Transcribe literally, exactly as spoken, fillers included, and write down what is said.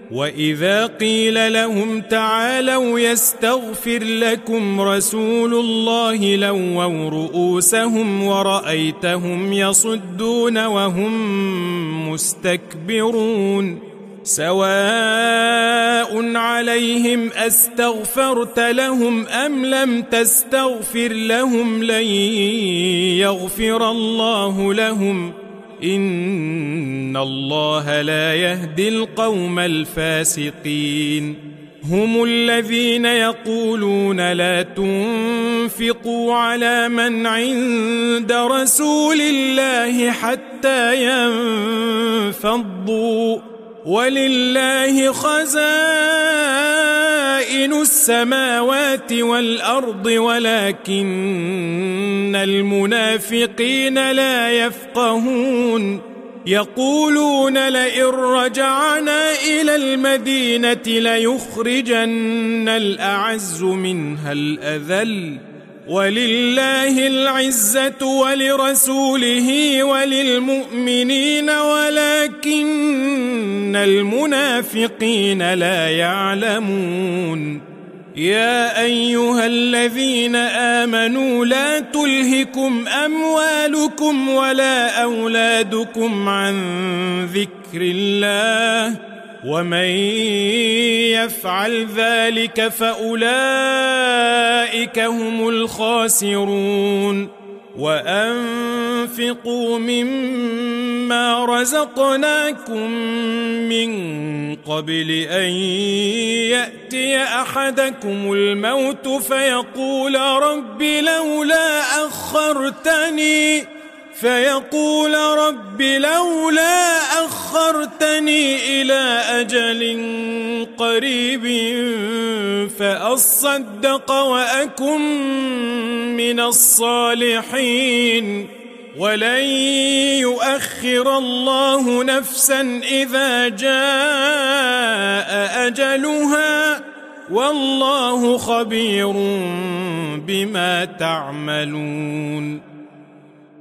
وإذا قيل لهم تعالوا يستغفر لكم رسول الله لووا رؤوسهم ورأيتهم يصدون وهم مستكبرون سواء عليهم أستغفرت لهم أم لم تستغفر لهم لن يغفر الله لهم إن الله لا يهدي القوم الفاسقين هم الذين يقولون لا تنفقوا على من عند رسول الله حتى ينفضوا ولله خزائن السماوات والأرض ولكن المنافقين لا يفقهون يقولون لئن رجعنا إلى المدينة ليخرجن الأعز منها الأذل ولله العزة ولرسوله وللمؤمنين ولكن المنافقين لا يعلمون يا أيها الذين آمنوا لا تلهكم أموالكم ولا أولادكم عن ذكر الله ومن يفعل ذلك فأولئك هم الخاسرون وأنفقوا مما رزقناكم من قبل أن يأتي أحدكم الموت فيقول رب لولا أخرتني فيقول رب لولا أخرتني إلى أجل قريب فأصدق وأكن من الصالحين ولن يؤخر الله نفسا إذا جاء أجلها والله خبير بما تعملون.